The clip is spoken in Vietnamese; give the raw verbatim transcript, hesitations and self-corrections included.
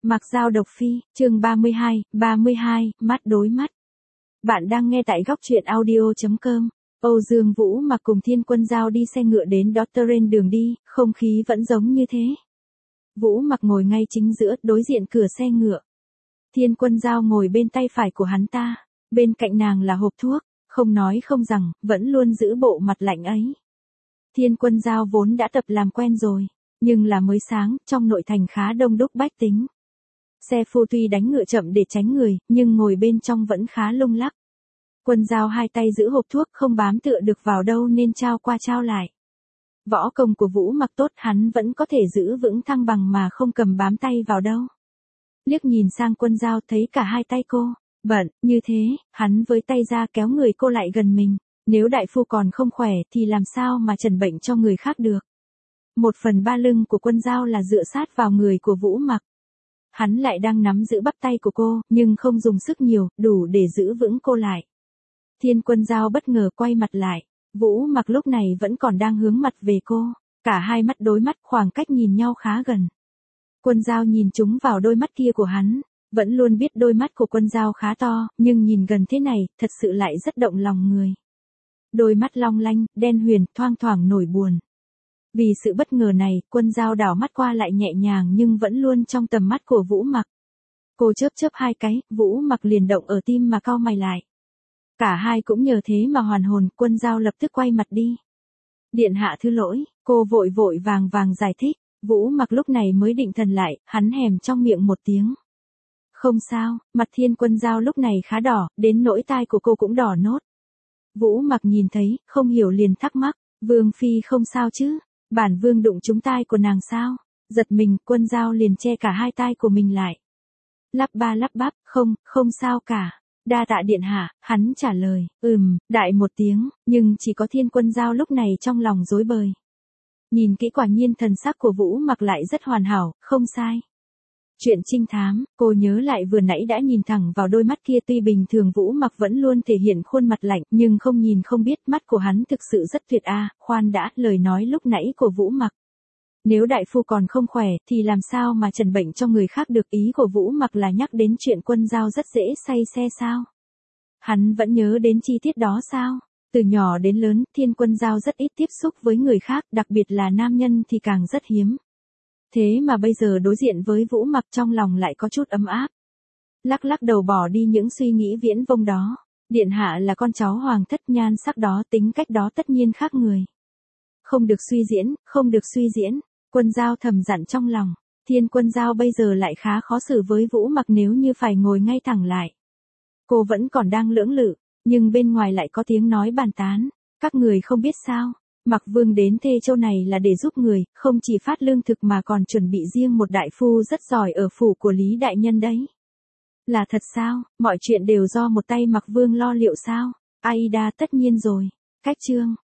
Mặc Dao độc phi, chương ba mươi hai, ba mươi hai, mắt đối mắt. Bạn đang nghe tại góc truyện audio chấm com. Âu Dương Vũ Mặc cùng Thiên Quân Dao đi xe ngựa đến Dortmund đường đi, không khí vẫn giống như thế. Vũ Mặc ngồi ngay chính giữa, đối diện cửa xe ngựa. Thiên Quân Dao ngồi bên tay phải của hắn ta, bên cạnh nàng là hộp thuốc, không nói không rằng, vẫn luôn giữ bộ mặt lạnh ấy. Thiên Quân Dao vốn đã tập làm quen rồi, nhưng là mới sáng, trong nội thành khá đông đúc bách tính. Xe phu tuy đánh ngựa chậm để tránh người, nhưng ngồi bên trong vẫn khá lung lắc. Quân Dao hai tay giữ hộp thuốc không bám tựa được vào đâu nên trao qua trao lại. Võ công của Vũ Mặc tốt, hắn vẫn có thể giữ vững thăng bằng mà không cầm bám tay vào đâu. Liếc nhìn sang Quân Dao thấy cả hai tay cô bận, như thế, hắn với tay ra kéo người cô lại gần mình. Nếu đại phu còn không khỏe thì làm sao mà trần bệnh cho người khác được. Một phần ba lưng của Quân Dao là dựa sát vào người của Vũ Mặc. Hắn lại đang nắm giữ bắp tay của cô, nhưng không dùng sức nhiều, đủ để giữ vững cô lại. Thiên Quân Dao bất ngờ quay mặt lại. Vũ Mặc lúc này vẫn còn đang hướng mặt về cô. Cả hai mắt đối mắt, khoảng cách nhìn nhau khá gần. Quân Dao nhìn trúng vào đôi mắt kia của hắn. Vẫn luôn biết đôi mắt của Quân Dao khá to, nhưng nhìn gần thế này, thật sự lại rất động lòng người. Đôi mắt long lanh, đen huyền, thoang thoảng nổi buồn. Vì sự bất ngờ này, Quân Dao đảo mắt qua lại nhẹ nhàng nhưng vẫn luôn trong tầm mắt của Vũ Mặc. Cô chớp chớp hai cái, Vũ Mặc liền động ở tim mà cau mày lại. Cả hai cũng nhờ thế mà hoàn hồn, Quân Dao lập tức quay mặt đi. Điện hạ thứ lỗi, cô vội vội vàng vàng giải thích. Vũ Mặc lúc này mới định thần lại, hắn hèm trong miệng một tiếng. Không sao, mặt Thiên Quân Dao lúc này khá đỏ, đến nỗi tai của cô cũng đỏ nốt. Vũ Mặc nhìn thấy, không hiểu liền thắc mắc, Vương Phi không sao chứ, bản Vương đụng trúng tai của nàng sao? Giật mình, Quân Dao liền che cả hai tai của mình lại. Lắp ba lắp bắp, không, không sao cả. Đa tạ điện hạ, hắn trả lời, ừm, đại một tiếng, nhưng chỉ có Thiên Quân Dao lúc này trong lòng rối bời. Nhìn kỹ quả nhiên thần sắc của Vũ Mặc lại rất hoàn hảo, không sai. Chuyện trinh thám, cô nhớ lại vừa nãy đã nhìn thẳng vào đôi mắt kia, tuy bình thường Vũ Mặc vẫn luôn thể hiện khuôn mặt lạnh, nhưng không nhìn không biết mắt của hắn thực sự rất tuyệt a. À, khoan đã, lời nói lúc nãy của Vũ Mặc. Nếu đại phu còn không khỏe thì làm sao mà trần bệnh cho người khác được, ý của Vũ Mặc là nhắc đến chuyện Quân Dao rất dễ say xe sao? Hắn vẫn nhớ đến chi tiết đó sao? Từ nhỏ đến lớn, Thiên Quân Dao rất ít tiếp xúc với người khác, đặc biệt là nam nhân thì càng rất hiếm. Thế mà bây giờ đối diện với Vũ Mặc trong lòng lại có chút ấm áp. Lắc lắc đầu bỏ đi những suy nghĩ viễn vông đó. Điện hạ là con cháu hoàng thất, nhan sắc đó, tính cách đó tất nhiên khác người. Không được suy diễn, không được suy diễn. Quân Dao thầm dặn trong lòng. Thiên Quân Dao bây giờ lại khá khó xử với Vũ Mặc nếu như phải ngồi ngay thẳng lại. Cô vẫn còn đang lưỡng lự, nhưng bên ngoài lại có tiếng nói bàn tán. Các người không biết sao? Mặc Vương đến Thê Châu này là để giúp người, không chỉ phát lương thực mà còn chuẩn bị riêng một đại phu rất giỏi ở phủ của Lý đại nhân đấy. Là thật sao? Mọi chuyện đều do một tay Mặc Vương lo liệu sao? Aida, tất nhiên rồi. Cách chương